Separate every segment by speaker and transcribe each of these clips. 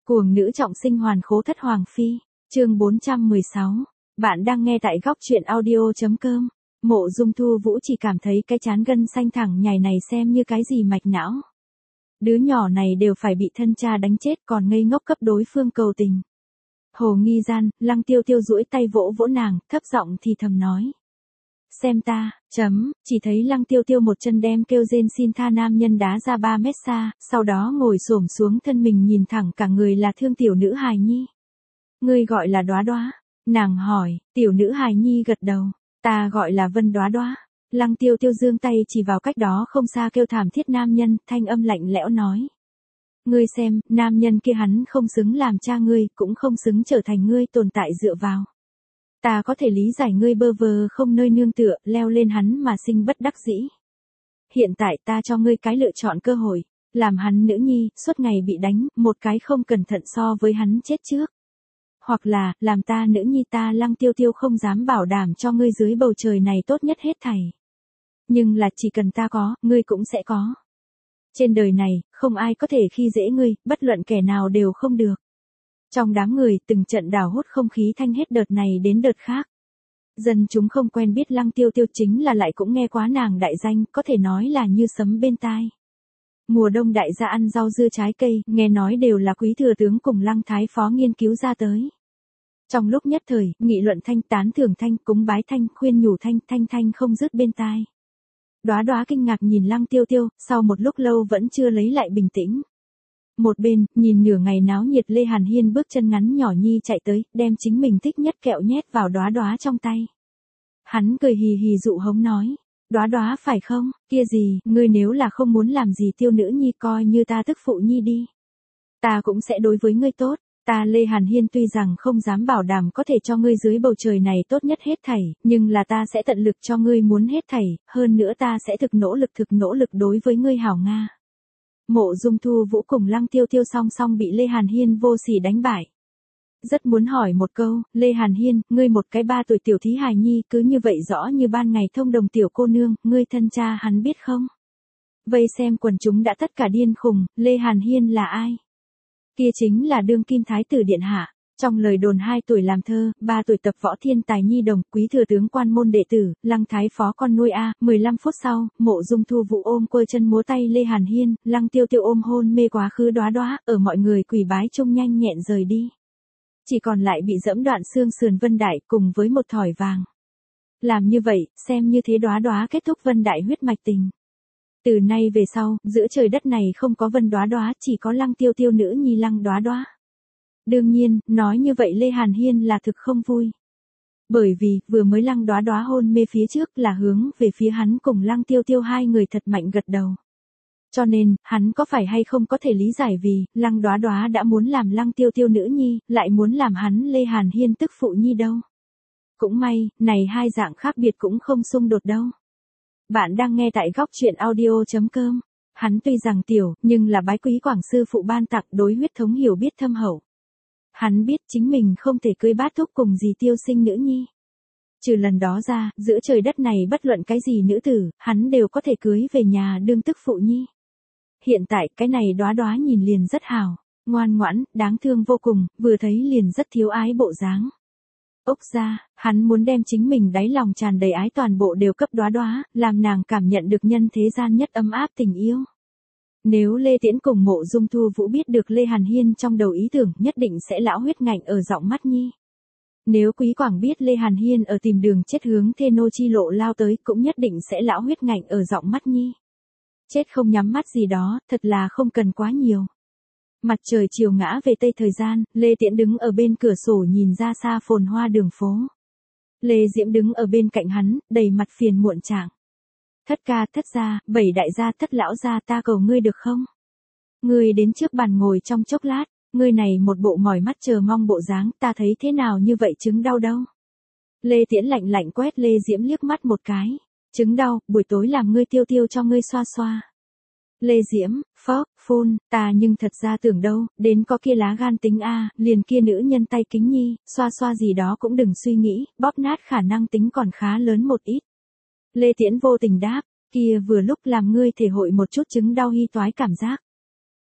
Speaker 1: Cuồng nữ trọng sinh hoàn khố thất hoàng phi, chương 416. Bạn đang nghe tại góc truyện audio.com. Mộ Dung Thu Vũ chỉ cảm thấy cái trán gân xanh thẳng nhảy này xem như cái gì mạch não. Đứa nhỏ này đều phải bị thân cha đánh chết còn ngây ngốc cấp đối phương cầu tình. Hồ nghi gian, Lăng Tiêu Tiêu duỗi tay vỗ vỗ nàng, thấp giọng thì thầm nói. Xem ta, chỉ thấy Lăng Tiêu Tiêu một chân đem kêu rên xin tha nam nhân đá ra 3 mét xa, sau đó ngồi xổm xuống thân mình nhìn thẳng cả người là thương tiểu nữ hài nhi. Ngươi gọi là Đóa Đóa? Nàng hỏi, tiểu nữ hài nhi gật đầu, ta gọi là Vân Đóa Đóa. Lăng Tiêu Tiêu giương tay chỉ vào cách đó không xa kêu thảm thiết nam nhân, thanh âm lạnh lẽo nói. Ngươi xem, nam nhân kia hắn không xứng làm cha ngươi, cũng không xứng trở thành ngươi tồn tại dựa vào. Ta có thể lý giải ngươi bơ vơ không nơi nương tựa, leo lên hắn mà sinh bất đắc dĩ. Hiện tại ta cho ngươi cái lựa chọn cơ hội, làm hắn nữ nhi, suốt ngày bị đánh, một cái không cẩn thận so với hắn chết trước. Hoặc là, làm ta nữ nhi ta Lăng Tiêu Tiêu không dám bảo đảm cho ngươi dưới bầu trời này tốt nhất hết thảy. Nhưng là chỉ cần ta có, ngươi cũng sẽ có. Trên đời này, không ai có thể khi dễ ngươi, bất luận kẻ nào đều không được. Trong đám người, từng trận đào hút không khí thanh hết đợt này đến đợt khác. Dân chúng không quen biết Lăng Tiêu Tiêu chính là lại cũng nghe quá nàng đại danh, có thể nói là như sấm bên tai. Mùa đông đại gia ăn rau dưa trái cây, nghe nói đều là quý thừa tướng cùng Lăng Thái Phó nghiên cứu ra tới. Trong lúc nhất thời, nghị luận thanh, tán thưởng thanh, cúng bái thanh, khuyên nhủ thanh, thanh không dứt bên tai. Đóa Đóa kinh ngạc nhìn Lăng Tiêu Tiêu, sau một lúc lâu vẫn chưa lấy lại bình tĩnh. Một bên, nhìn nửa ngày náo nhiệt Lê Hàn Hiên bước chân ngắn nhỏ nhi chạy tới, đem chính mình thích nhất kẹo nhét vào Đóa Đóa trong tay. Hắn cười hì hì dụ hống nói, Đóa Đóa phải không, kia gì, ngươi nếu là không muốn làm gì Tiêu nữ nhi coi như ta tức phụ nhi đi. Ta cũng sẽ đối với ngươi tốt, ta Lê Hàn Hiên tuy rằng không dám bảo đảm có thể cho ngươi dưới bầu trời này tốt nhất hết thảy, nhưng là ta sẽ tận lực cho ngươi muốn hết thảy, hơn nữa ta sẽ thực nỗ lực đối với ngươi hảo Nga. Mộ Dung Thu Vũ cùng Lăng Tiêu Tiêu song song bị Lê Hàn Hiên vô sỉ đánh bại. Rất muốn hỏi một câu, Lê Hàn Hiên, ngươi một cái 3 tuổi tiểu thí hài nhi cứ như vậy rõ như ban ngày thông đồng tiểu cô nương, ngươi thân cha hắn biết không? Vây xem quần chúng đã tất cả điên khùng, Lê Hàn Hiên là ai? Kia chính là đương kim thái tử điện hạ. Trong lời đồn 2 tuổi làm thơ, 3 tuổi tập võ thiên tài nhi đồng, quý thừa tướng quan môn đệ tử, Lăng Thái Phó con nuôi A, 15 phút sau, Mộ Dung Thu Vũ ôm quơ chân múa tay Lê Hàn Hiên, Lăng Tiêu Tiêu ôm hôn mê quá khứ Đóa Đóa, ở mọi người quỳ bái trông nhanh nhẹn rời đi. Chỉ còn lại bị dẫm đoạn xương sườn Vân Đại cùng với một thỏi vàng. Làm như vậy, xem như thế Đóa Đóa kết thúc Vân Đại huyết mạch tình. Từ nay về sau, giữa trời đất này không có Vân Đóa Đóa, chỉ có Lăng Tiêu Tiêu nữ nhi Lăng Đóa Đóa. Đương nhiên, nói như vậy Lê Hàn Hiên là thực không vui. Bởi vì, vừa mới Lăng Đóa Đóa hôn mê phía trước là hướng về phía hắn cùng Lăng Tiêu Tiêu hai người thật mạnh gật đầu. Cho nên, hắn có phải hay không có thể lý giải vì, Lăng Đóa Đóa đã muốn làm Lăng Tiêu Tiêu nữ nhi, lại muốn làm hắn Lê Hàn Hiên tức phụ nhi đâu. Cũng may, này hai dạng khác biệt cũng không xung đột đâu. Bạn đang nghe tại góc truyện audio.com. Hắn tuy rằng tiểu, nhưng là bái quý quảng sư phụ ban tặng đối huyết thống hiểu biết thâm hậu. Hắn biết chính mình không thể cưới bát thúc cùng gì Tiêu sinh nữ nhi. Trừ lần đó ra, giữa trời đất này bất luận cái gì nữ tử, hắn đều có thể cưới về nhà đương tức phụ nhi. Hiện tại, cái này Đóa Đóa nhìn liền rất hào, ngoan ngoãn, đáng thương vô cùng, vừa thấy liền rất thiếu ái bộ dáng. Ốc ra, hắn muốn đem chính mình đáy lòng tràn đầy ái toàn bộ đều cấp Đóa Đóa, làm nàng cảm nhận được nhân thế gian nhất ấm áp tình yêu. Nếu Lê Tiễn cùng Mộ Dung Thu Vũ biết được Lê Hàn Hiên trong đầu ý tưởng nhất định sẽ lão huyết ngạnh ở giọng mắt nhi. Nếu Quý Quảng biết Lê Hàn Hiên ở tìm đường chết hướng Thê Nô chi lộ lao tới cũng nhất định sẽ lão huyết ngạnh ở giọng mắt nhi. Chết không nhắm mắt gì đó, thật là không cần quá nhiều. Mặt trời chiều ngã về tây thời gian, Lê Tiễn đứng ở bên cửa sổ nhìn ra xa phồn hoa đường phố. Lê Diễm đứng ở bên cạnh hắn, đầy mặt phiền muộn trạng. Thất ca, thất gia, 7 đại gia, thất lão gia, ta cầu ngươi được không? Ngươi đến trước bàn ngồi trong chốc lát, ngươi này một bộ mỏi mắt chờ mong bộ dáng, ta thấy thế nào như vậy chứng đau đâu? Lê Tiễn lạnh lạnh quét Lê Diễm liếc mắt một cái. Chứng đau, buổi tối làm ngươi Tiêu Tiêu cho ngươi xoa xoa. Lê Diễm, phun, ta nhưng thật ra tưởng đâu, đến có kia lá gan tính a, liền kia nữ nhân tay kính nhi, xoa xoa gì đó cũng đừng suy nghĩ, bóp nát khả năng tính còn khá lớn một ít. Lê Tiễn vô tình đáp, kia vừa lúc làm ngươi thể hội một chút chứng đau hy toái cảm giác.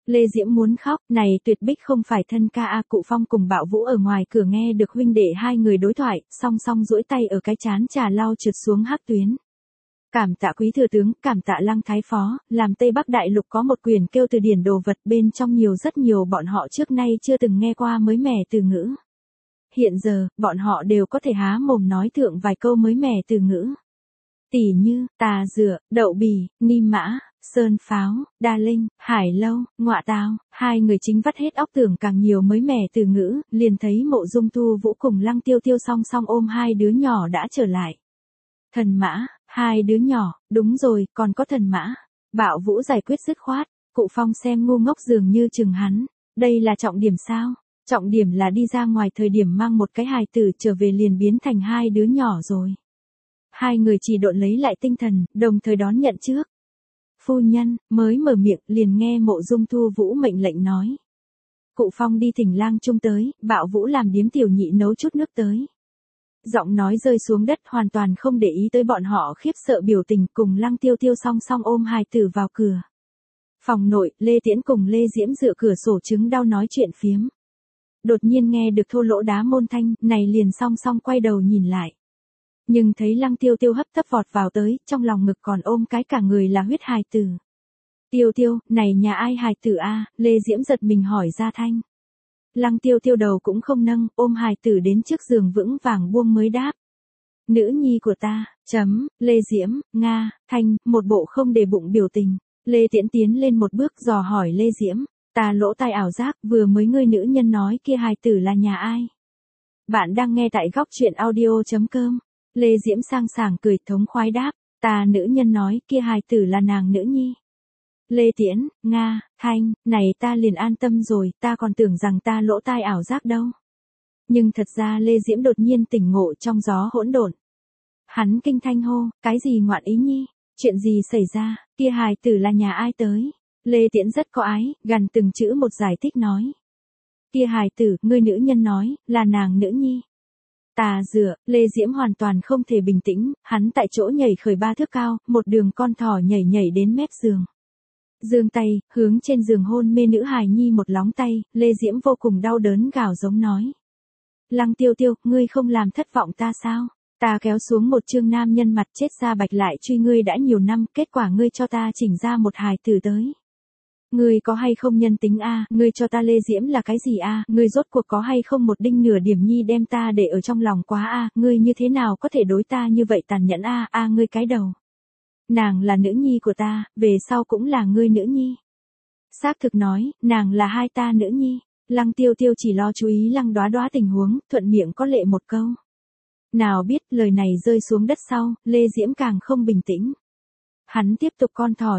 Speaker 1: Lê Diễm muốn khóc, này tuyệt bích không phải thân ca a. Cụ Phong cùng Bạo Vũ ở ngoài cửa nghe được huynh đệ hai người đối thoại, song song duỗi tay ở cái trán trà lau trượt xuống hắc tuyến. Cảm tạ quý thừa tướng, cảm tạ Lăng Thái Phó, làm Tây Bắc Đại Lục có một quyển kêu từ điển đồ vật bên trong rất nhiều bọn họ trước nay chưa từng nghe qua mới mẻ từ ngữ. Hiện giờ, bọn họ đều có thể há mồm nói thượng vài câu mới mẻ từ ngữ. Tỉ như, tà dựa, đậu bì, niêm mã, sơn pháo, đa linh, hải lâu, ngọa táo. Hai người chính vắt hết óc tưởng càng nhiều mới mẻ từ ngữ, liền thấy Mộ Dung Thu Vũ cùng Lăng Tiêu Tiêu song song ôm hai đứa nhỏ đã trở lại. Thần mã, hai đứa nhỏ, đúng rồi, còn có thần mã. Bạo Vũ giải quyết dứt khoát, Cụ Phong xem ngu ngốc dường như chừng hắn. Đây là trọng điểm sao? Trọng điểm là đi ra ngoài thời điểm mang một cái hài tử trở về liền biến thành hai đứa nhỏ rồi. Hai người chỉ độn lấy lại tinh thần, đồng thời đón nhận trước. Phu nhân, mới mở miệng liền nghe Mộ Dung Thu Vũ mệnh lệnh nói. Cụ Phong đi thỉnh Lang Trung tới, Bạo Vũ làm điếm tiểu nhị nấu chút nước tới. Giọng nói rơi xuống đất hoàn toàn không để ý tới bọn họ khiếp sợ biểu tình cùng Lăng Tiêu Tiêu song song ôm hài tử vào cửa. Phòng nội, Lê Tiễn cùng Lê Diễm dựa cửa sổ chứng đau nói chuyện phiếm. Đột nhiên nghe được thô lỗ đá môn thanh, này liền song song quay đầu nhìn lại. Nhưng thấy Lăng Tiêu Tiêu hấp tấp vọt vào tới, trong lòng ngực còn ôm cái cả người là huyết hài tử. Tiêu Tiêu, này nhà ai hài tử a? Lê Diễm giật mình hỏi ra thanh. Lăng Tiêu Tiêu đầu cũng không nâng, ôm hài tử đến trước giường vững vàng buông mới đáp. Nữ nhi của ta, Lê Diễm, Nga, Thanh, một bộ không để bụng biểu tình. Lê Tiễn tiến lên một bước dò hỏi Lê Diễm. Ta lỗ tai ảo giác, vừa mới ngươi nữ nhân nói kia hài tử là nhà ai? Bạn đang nghe tại góc truyện audio.com. Lê Diễm sang sảng cười thống khoái đáp. Ta nữ nhân nói kia hài tử là nàng nữ nhi. Lê Tiễn, Nga, Thanh, này ta liền an tâm rồi, ta còn tưởng rằng ta lỗ tai ảo giác đâu. Nhưng thật ra Lê Diễm đột nhiên tỉnh ngộ trong gió hỗn độn. Hắn kinh thanh hô, cái gì ngoạn ý nhi, chuyện gì xảy ra, kia hài tử là nhà ai tới. Lê Tiễn rất có ái, gần từng chữ một giải thích nói. Kia hài tử, ngươi nữ nhân nói, là nàng nữ nhi. Tà dựa, Lê Diễm hoàn toàn không thể bình tĩnh, hắn tại chỗ nhảy khởi 3 thước cao, một đường con thỏ nhảy nhảy đến mép giường. Giương tay, hướng trên giường hôn mê nữ hài nhi một lóng tay, Lê Diễm vô cùng đau đớn gào giống nói. Lăng Tiêu Tiêu, ngươi không làm thất vọng ta sao? Ta kéo xuống một chương nam nhân mặt chết ra bạch lại truy ngươi đã nhiều năm, kết quả ngươi cho ta chỉnh ra một hài tử tới. Ngươi có hay không nhân tính a? Ngươi cho ta Lê Diễm là cái gì a? Ngươi rốt cuộc có hay không một đinh nửa điểm nhi đem ta để ở trong lòng quá a? Ngươi như thế nào có thể đối ta như vậy tàn nhẫn a? Ngươi cái đầu. Nàng là nữ nhi của ta, về sau cũng là ngươi nữ nhi. Xác thực nói, nàng là hai ta nữ nhi. Lăng Tiêu Tiêu chỉ lo chú ý Lăng Đoá Đoá tình huống, thuận miệng có lệ một câu. Nào biết lời này rơi xuống đất sau, Lê Diễm càng không bình tĩnh. Hắn tiếp tục con thỏ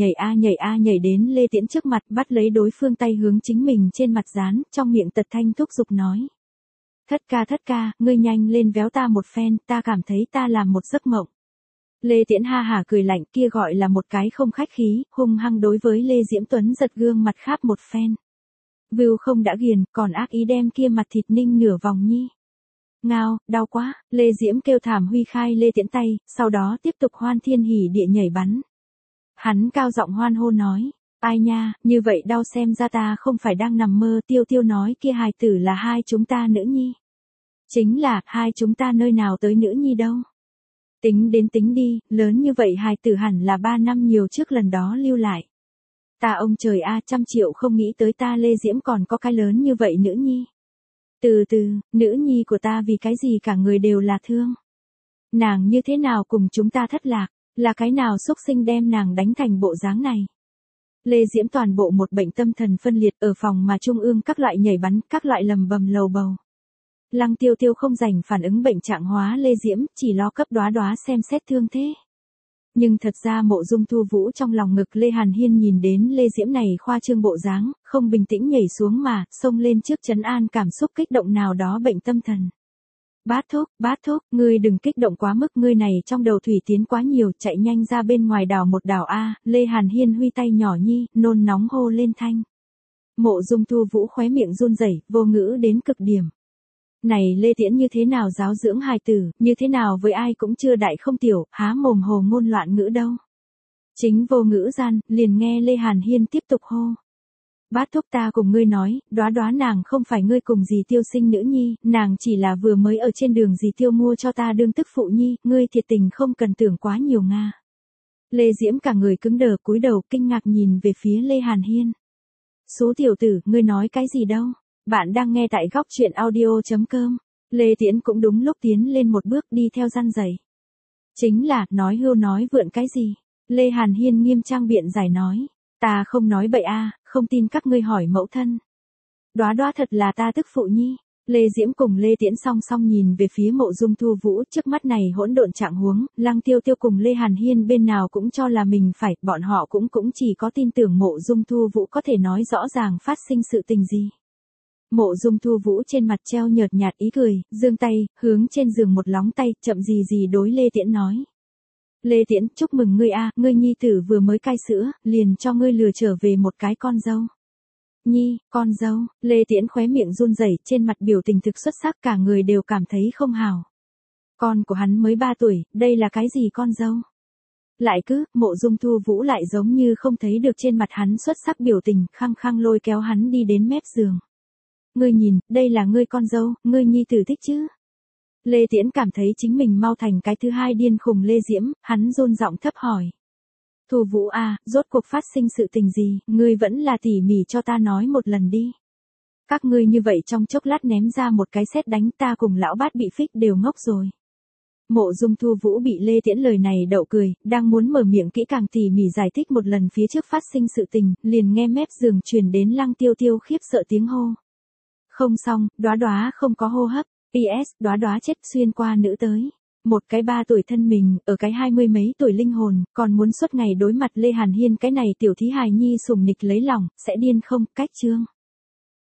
Speaker 1: nhảy đến Lê Tiễn trước mặt, bắt lấy đối phương tay hướng chính mình trên mặt dán, trong miệng tật thanh thúc giục nói. Thất ca, ngươi nhanh lên véo ta một phen, ta cảm thấy ta làm một giấc mộng. Lê Tiễn ha hả cười lạnh, kia gọi là một cái không khách khí, hung hăng đối với Lê Diễm Tuấn giật gương mặt kháp một phen. View không đã ghiền, còn ác ý đem kia mặt thịt ninh nửa vòng nhi. Ngao, đau quá, Lê Diễm kêu thảm huy khai Lê Tiễn tay, sau đó tiếp tục hoan thiên hỉ địa nhảy bắn. Hắn cao giọng hoan hô nói, ai nha, như vậy đau xem ra ta không phải đang nằm mơ. Tiêu Tiêu nói kia hài tử là hai chúng ta nữ nhi. Chính là, hai chúng ta nơi nào tới nữ nhi đâu. Tính đi, lớn như vậy hài tử hẳn là 3 năm nhiều trước lần đó lưu lại. Ta ông trời a, 100 triệu không nghĩ tới ta Lê Diễm còn có cái lớn như vậy nữ nhi. Từ từ, nữ nhi của ta vì cái gì cả người đều là thương. Nàng như thế nào cùng chúng ta thất lạc, là cái nào xúc sinh đem nàng đánh thành bộ dáng này. Lê Diễm toàn bộ một bệnh tâm thần phân liệt ở phòng mà trung ương các loại nhảy bắn, các loại lầm bầm lầu bầu. Lăng Tiêu Tiêu không dành phản ứng bệnh trạng hóa Lê Diễm, chỉ lo cấp Đoá Đoá xem xét thương thế. Nhưng thật ra Mộ Dung Thu Vũ trong lòng ngực Lê Hàn Hiên nhìn đến Lê Diễm này khoa trương bộ dáng, không bình tĩnh nhảy xuống mà, xông lên trước trấn an cảm xúc kích động nào đó bệnh tâm thần. Bát thúc, ngươi đừng kích động quá mức, ngươi này trong đầu thủy tiến quá nhiều, chạy nhanh ra bên ngoài đảo một đảo a. Lê Hàn Hiên huy tay nhỏ nhi, nôn nóng hô lên thanh. Mộ Dung Thu Vũ khóe miệng run rẩy, vô ngữ đến cực điểm. Này Lê Tiễn như thế nào giáo dưỡng hài tử, như thế nào với ai cũng chưa đại không tiểu, há mồm hồ ngôn loạn ngữ đâu. Chính vô ngữ gian, liền nghe Lê Hàn Hiên tiếp tục hô. Bát thúc ta cùng ngươi nói, Đóa Đóa nàng không phải ngươi cùng dì Tiêu sinh nữ nhi, nàng chỉ là vừa mới ở trên đường dì Tiêu mua cho ta đương tức phụ nhi, ngươi thiệt tình không cần tưởng quá nhiều nga. Lê Diễm cả người cứng đờ cúi đầu kinh ngạc nhìn về phía Lê Hàn Hiên. Số tiểu tử, ngươi nói cái gì đâu? Bạn đang nghe tại góc truyện audio.com. Lê Tiễn cũng đúng lúc tiến lên một bước đi theo răn dày. Chính là, nói hưu nói vượn cái gì? Lê Hàn Hiên nghiêm trang biện giải nói. Ta không nói bậy a, không tin các ngươi hỏi mẫu thân. Đóa Đóa thật là ta tức phụ nhi. Lê Diễm cùng Lê Tiễn song song nhìn về phía Mộ Dung Thu Vũ, trước mắt này hỗn độn trạng huống, Lăng Tiêu Tiêu cùng Lê Hàn Hiên bên nào cũng cho là mình phải, bọn họ cũng chỉ có tin tưởng Mộ Dung Thu Vũ có thể nói rõ ràng phát sinh sự tình gì. Mộ Dung Thu Vũ trên mặt treo nhợt nhạt ý cười, giương tay, hướng trên giường một lóng tay, chậm gì đối Lê Tiễn nói. Lê Tiễn, chúc mừng ngươi a, ngươi nhi tử vừa mới cai sữa, liền cho ngươi lừa trở về một cái con dâu. Nhi, con dâu, Lê Tiễn khóe miệng run rẩy, trên mặt biểu tình thực xuất sắc, cả người đều cảm thấy không hào. Con của hắn mới 3 tuổi, đây là cái gì con dâu? Lại cứ, Mộ Dung Thu Vũ lại giống như không thấy được trên mặt hắn xuất sắc biểu tình, khăng khăng lôi kéo hắn đi đến mép giường. Ngươi nhìn, đây là ngươi con dâu, ngươi nhi tử thích chứ? Lê Tiễn cảm thấy chính mình mau thành cái thứ hai điên khùng Lê Diễm, hắn run giọng thấp hỏi. Thu Vũ a, rốt cuộc phát sinh sự tình gì, ngươi vẫn là tỉ mỉ cho ta nói một lần đi. Các ngươi như vậy trong chốc lát ném ra một cái sét đánh ta cùng lão bát bị phích đều ngốc rồi. Mộ Dung Thu Vũ bị Lê Tiễn lời này đậu cười, đang muốn mở miệng kỹ càng tỉ mỉ giải thích một lần phía trước phát sinh sự tình, liền nghe mép giường truyền đến Lăng Tiêu Tiêu khiếp sợ tiếng hô. Không xong, Đóa Đóa không có hô hấp, PS, Đóa Đóa chết xuyên qua nữ tới. Một cái 3 tuổi thân mình, ở cái 20 mấy tuổi linh hồn, còn muốn suốt ngày đối mặt Lê Hàn Hiên cái này tiểu thí hài nhi sùng nịch lấy lòng, sẽ điên không, cách chương.